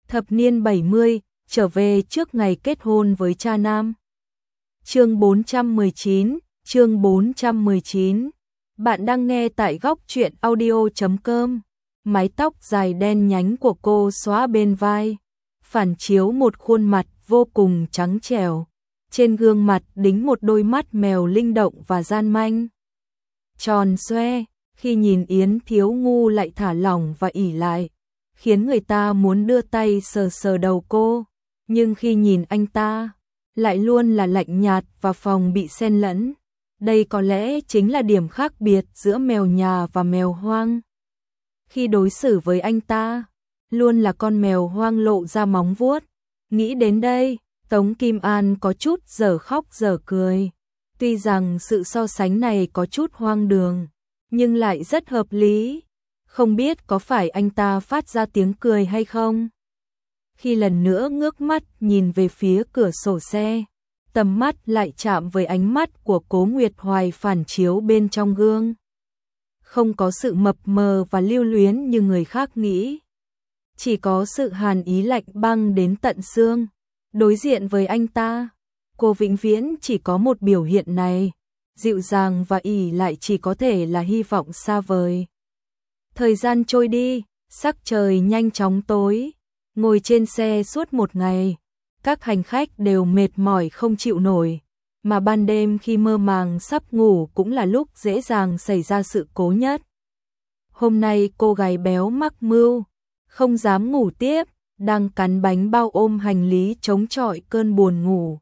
Thập niên 70, trở về trước ngày kết hôn với cha nam. Chương 419. Bạn đang nghe tại góc truyện audio.com. Mái tóc dài đen nhánh của cô xõa bên vai, phản chiếu một khuôn mặt vô cùng trắng trẻo. Trên gương mặt đính một đôi mắt mèo linh động và gian manh. Tròn xoe, khi nhìn Yến Thiếu Ngu lại thả lỏng và ỷ lại, khiến người ta muốn đưa tay sờ sờ đầu cô, nhưng khi nhìn anh ta, lại luôn là lạnh nhạt và phòng bị xen lẫn. Đây có lẽ chính là điểm khác biệt giữa mèo nhà và mèo hoang. Khi đối xử với anh ta, luôn là con mèo hoang lộ ra móng vuốt. Nghĩ đến đây, Tống Kim An có chút dở khóc dở cười. Tuy rằng sự so sánh này có chút hoang đường, nhưng lại rất hợp lý. Không biết có phải anh ta phát ra tiếng cười hay không? Khi lần nữa ngước mắt nhìn về phía cửa sổ xe, tầm mắt lại chạm với ánh mắt của Cố Nguyệt Hoài phản chiếu bên trong gương. Không có sự mập mờ và lưu luyến như người khác nghĩ, chỉ có sự hàn ý lạnh băng đến tận xương. Đối diện với anh ta, cô vĩnh viễn chỉ có một biểu hiện này, dịu dàng và ỷ lại chỉ có thể là hy vọng xa vời. Thời gian trôi đi, sắc trời nhanh chóng tối. Ngồi trên xe suốt một ngày, các hành khách đều mệt mỏi không chịu nổi, mà ban đêm khi mơ màng sắp ngủ cũng là lúc dễ dàng xảy ra sự cố nhất. Hôm nay cô gái béo mắc mưu, không dám ngủ tiếp, đang cắn bánh bao ôm hành lý chống chọi cơn buồn ngủ.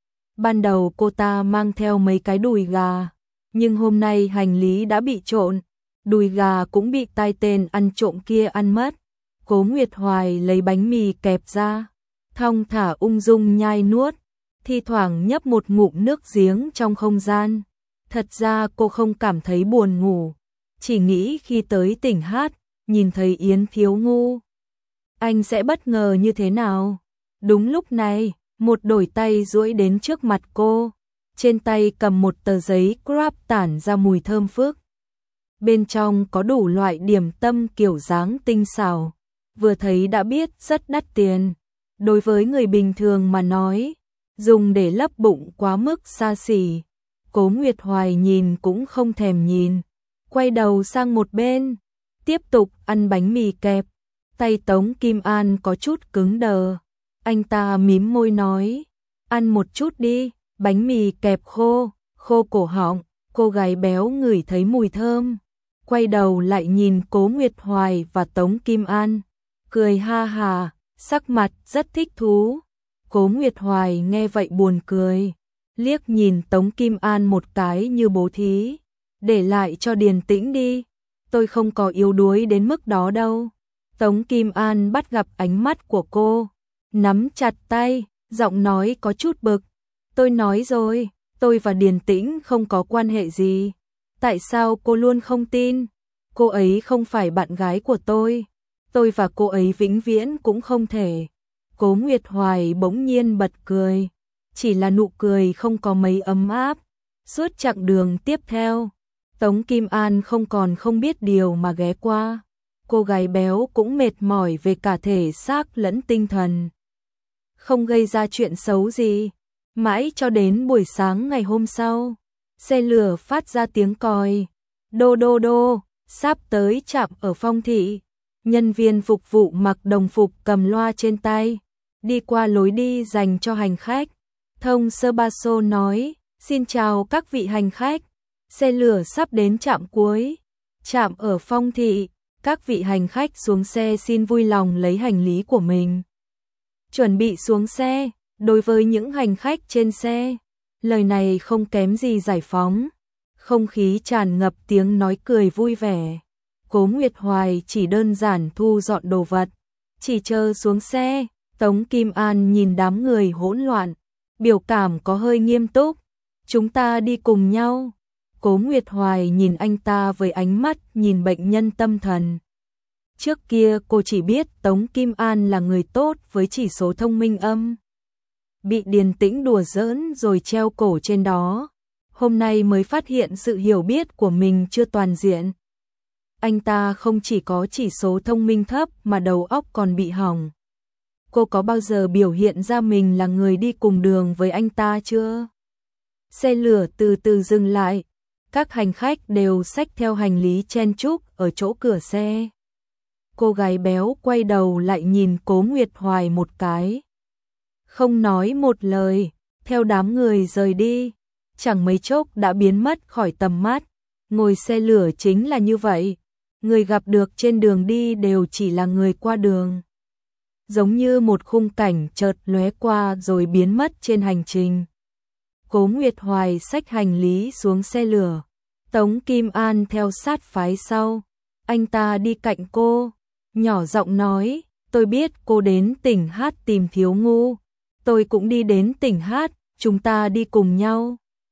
Ban đầu cô ta mang theo mấy cái đùi gà, nhưng hôm nay hành lý đã bị trộn, đùi gà cũng bị tai tên ăn trộm kia ăn mất. Cố Nguyệt Hoài lấy bánh mì kẹp ra, thong thả ung dung nhai nuốt, thi thoảng nhấp một ngụm nước giếng trong không gian. Thật ra cô không cảm thấy buồn ngủ, chỉ nghĩ khi tới tỉnh hát, nhìn thấy Yến Thiếu Ngu, anh sẽ bất ngờ như thế nào. Đúng lúc này, một đôi tay duỗi đến trước mặt cô, trên tay cầm một tờ giấy Grab tản ra mùi thơm phức. Bên trong có đủ loại điểm tâm kiểu dáng tinh xảo, vừa thấy đã biết rất đắt tiền. Đối với người bình thường mà nói, dùng để lấp bụng quá mức xa xỉ. Cố Nguyệt Hoài nhìn cũng không thèm nhìn, quay đầu sang một bên, tiếp tục ăn bánh mì kẹp. Tay Tống Kim An có chút cứng đờ, anh ta mím môi nói, ăn một chút đi, bánh mì kẹp khô cổ họng. Cô gái béo ngửi thấy mùi thơm, quay đầu lại nhìn Cố Nguyệt Hoài và Tống Kim An, cười ha hà, sắc mặt rất thích thú. Cố Nguyệt Hoài nghe vậy buồn cười, liếc nhìn Tống Kim An một cái như bố thí, để lại cho điềm tĩnh đi, tôi không có yếu đuối đến mức đó đâu. Tống Kim An bắt gặp ánh mắt của cô, nắm chặt tay, giọng nói có chút bực. Tôi nói rồi, tôi và Điền Tĩnh không có quan hệ gì. Tại sao cô luôn không tin? Cô ấy không phải bạn gái của tôi và cô ấy vĩnh viễn cũng không thể. Cố Nguyệt Hoài bỗng nhiên bật cười, chỉ là nụ cười không có mấy ấm áp. Suốt chặng đường tiếp theo, Tống Kim An không biết điều mà ghé qua. Cô gái béo cũng mệt mỏi về cả thể xác lẫn tinh thần, không gây ra chuyện xấu gì. Mãi cho đến buổi sáng ngày hôm sau, xe lửa phát ra tiếng còi, đô đô đô, sắp tới trạm ở Phong Thị. Nhân viên phục vụ mặc đồng phục cầm loa trên tay, đi qua lối đi dành cho hành khách. Thông sơ ba xô nói, xin chào các vị hành khách, xe lửa sắp đến trạm cuối, trạm ở Phong Thị. Các vị hành khách xuống xe xin vui lòng lấy hành lý của mình, chuẩn bị xuống xe. Đối với những hành khách trên xe, lời này không kém gì giải phóng, không khí tràn ngập tiếng nói cười vui vẻ. Cố Nguyệt Hoài chỉ đơn giản thu dọn đồ vật, chỉ chờ xuống xe. Tống Kim An nhìn đám người hỗn loạn, biểu cảm có hơi nghiêm túc. Chúng ta đi cùng nhau. Cố Nguyệt Hoài nhìn anh ta với ánh mắt nhìn bệnh nhân tâm thần. Trước kia cô chỉ biết Tống Kim An là người tốt với chỉ số thông minh âm, bị Điền Tĩnh đùa giỡn rồi treo cổ trên đó. Hôm nay mới phát hiện sự hiểu biết của mình chưa toàn diện. Anh ta không chỉ có chỉ số thông minh thấp mà đầu óc còn bị hỏng. cô có bao giờ biểu hiện ra mình là người đi cùng đường với anh ta chưa? Xe lửa từ từ dừng lại, các hành khách đều xách theo hành lý chen chúc ở chỗ cửa xe. Cô gái béo quay đầu lại nhìn Cố Nguyệt Hoài một cái. Không nói một lời, theo đám người rời đi, chẳng mấy chốc đã biến mất khỏi tầm mắt. Ngồi xe lửa chính là như vậy, người gặp được trên đường đi đều chỉ là người qua đường. Giống như một khung cảnh chợt lóe qua rồi biến mất trên hành trình. Cố Nguyệt Hoài xách hành lý xuống xe lửa, Tống Kim An theo sát phái sau. Anh ta đi cạnh cô, nhỏ giọng nói, tôi biết cô đến tỉnh Hát tìm Thiếu Ngu, tôi cũng đi đến tỉnh Hát, chúng ta đi cùng nhau.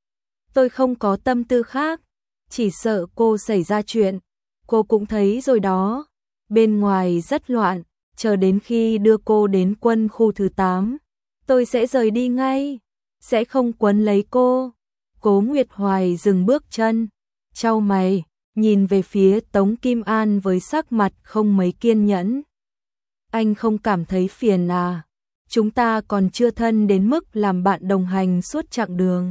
Tôi không có tâm tư khác, chỉ sợ cô xảy ra chuyện, cô cũng thấy rồi đó. Bên ngoài rất loạn, chờ đến khi đưa cô đến quân khu thứ 8, tôi sẽ rời đi ngay, sẽ không quấn lấy cô. Cố Nguyệt Hoài dừng bước chân, chau mày, nhìn về phía Tống Kim An với sắc mặt không mấy kiên nhẫn. Anh không cảm thấy phiền à? Chúng ta còn chưa thân đến mức làm bạn đồng hành suốt chặng đường.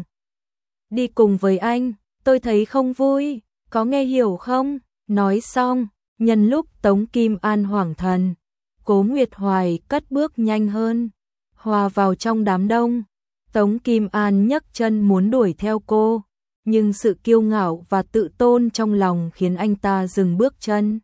Đi cùng với anh, tôi thấy không vui, có nghe hiểu không? Nói xong, nhân lúc Tống Kim An hoảng thần, Cố Nguyệt Hoài cất bước nhanh hơn, hòa vào trong đám đông. Tống Kim An nhấc chân muốn đuổi theo cô, nhưng sự kiêu ngạo và tự tôn trong lòng khiến anh ta dừng bước chân.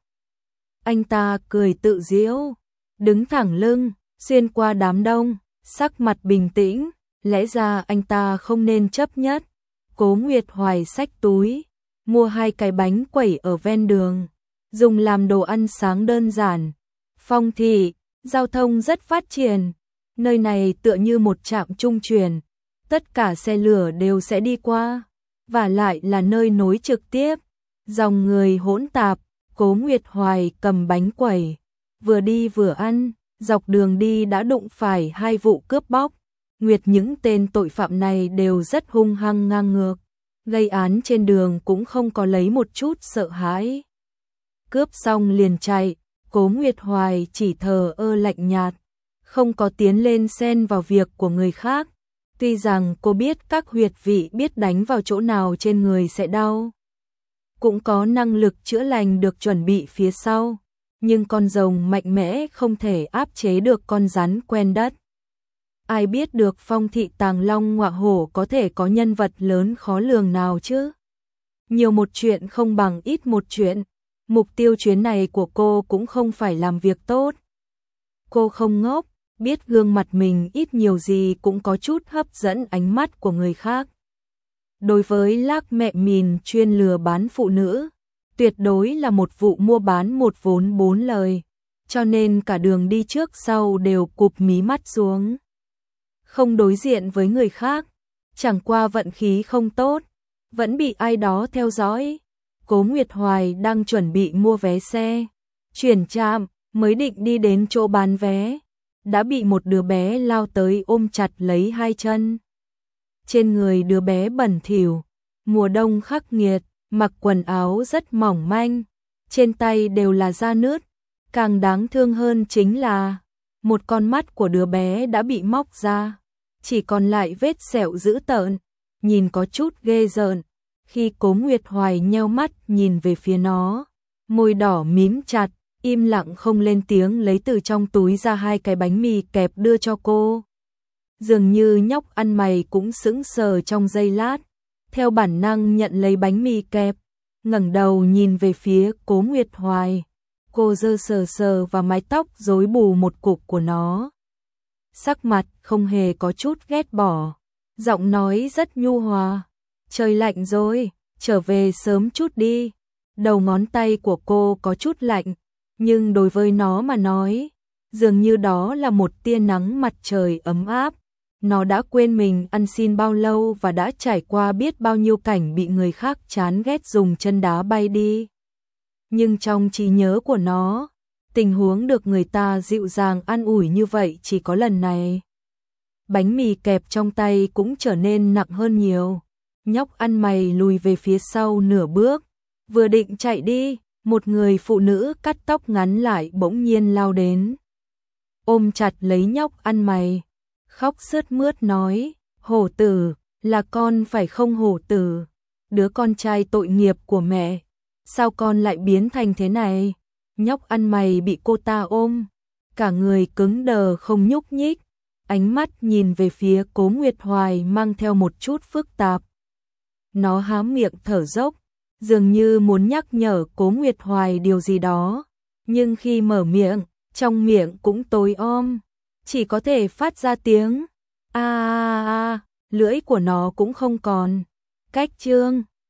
Anh ta cười tự giễu, đứng thẳng lưng, xuyên qua đám đông, sắc mặt bình tĩnh, lẽ ra anh ta không nên chấp nhất. Cố Nguyệt Hoài xách túi, mua 2 cái bánh quẩy ở ven đường, dùng làm đồ ăn sáng đơn giản. Phong thị, giao thông rất phát triển, nơi này tựa như một trạm trung chuyển, tất cả xe lửa đều sẽ đi qua, và lại là nơi nối trực tiếp, dòng người hỗn tạp. Cố Nguyệt Hoài cầm bánh quẩy, vừa đi vừa ăn, dọc đường đi đã đụng phải 2 vụ cướp bóc. Những tên tội phạm này đều rất hung hăng ngang ngược, gây án trên đường cũng không có lấy một chút sợ hãi. Cướp xong liền chạy, Cố Nguyệt Hoài chỉ thờ ơ lạnh nhạt, không có tiến lên xen vào việc của người khác. Tuy rằng cô biết các huyệt vị biết đánh vào chỗ nào trên người sẽ đau, cũng có năng lực chữa lành được chuẩn bị phía sau, nhưng con rồng mạnh mẽ không thể áp chế được con rắn quen đất. Ai biết được Phong thị Tàng Long Ngọa Hổ có thể có nhân vật lớn khó lường nào chứ? Nhiều một chuyện không bằng ít một chuyện, mục tiêu chuyến này của cô cũng không phải làm việc tốt. Cô không ngốc, biết gương mặt mình ít nhiều gì cũng có chút hấp dẫn ánh mắt của người khác. Đối với Lác Mẹ Mìn chuyên lừa bán phụ nữ, tuyệt đối là một vụ mua bán một vốn 4 lời, cho nên cả đường đi trước sau đều cụp mí mắt xuống. Không đối diện với người khác, chẳng qua vận khí không tốt, vẫn bị ai đó theo dõi. Cố Nguyệt Hoài đang chuẩn bị mua vé xe, chuyển trạm, mới định đi đến chỗ bán vé, đã bị một đứa bé lao tới ôm chặt lấy 2 chân. Trên người đứa bé bẩn thỉu, mùa đông khắc nghiệt, mặc quần áo rất mỏng manh, trên tay đều là da nứt. Càng đáng thương hơn chính là một con mắt của đứa bé đã bị móc ra, chỉ còn lại vết sẹo dữ tợn, nhìn có chút ghê rợn. Khi Cố Nguyệt Hoài nheo mắt nhìn về phía nó, môi đỏ mím chặt, im lặng không lên tiếng lấy từ trong túi ra 2 cái bánh mì kẹp đưa cho cô. Dường như nhóc ăn mày cũng sững sờ trong giây lát, theo bản năng nhận lấy bánh mì kẹp, ngẩng đầu nhìn về phía Cố Nguyệt Hoài. Cô giơ sờ sờ vào mái tóc rối bù một cục của nó. Sắc mặt không hề có chút ghét bỏ, giọng nói rất nhu hòa. Trời lạnh rồi, trở về sớm chút đi. Đầu ngón tay của cô có chút lạnh, nhưng đối với nó mà nói, dường như đó là một tia nắng mặt trời ấm áp. Nó đã quên mình ăn xin bao lâu và đã trải qua biết bao nhiêu cảnh bị người khác chán ghét dùng chân đá bay đi. Nhưng trong trí nhớ của nó, tình huống được người ta dịu dàng an ủi như vậy chỉ có lần này. Bánh mì kẹp trong tay cũng trở nên nặng hơn nhiều. Nhóc ăn mày lùi về phía sau nửa bước, vừa định chạy đi, một người phụ nữ cắt tóc ngắn lại bỗng nhiên lao đến. ôm chặt lấy nhóc ăn mày, khóc sướt mướt nói, hổ tử, là con phải không hổ tử, đứa con trai tội nghiệp của mẹ, sao con lại biến thành thế này? Nhóc ăn mày bị cô ta ôm, cả người cứng đờ không nhúc nhích, ánh mắt nhìn về phía Cố Nguyệt Hoài mang theo một chút phức tạp. Nó há miệng thở dốc, dường như muốn nhắc nhở Cố Nguyệt Hoài điều gì đó, nhưng khi mở miệng, trong miệng cũng tối om, chỉ có thể phát ra tiếng a a a, lưỡi của nó cũng không còn cách trương.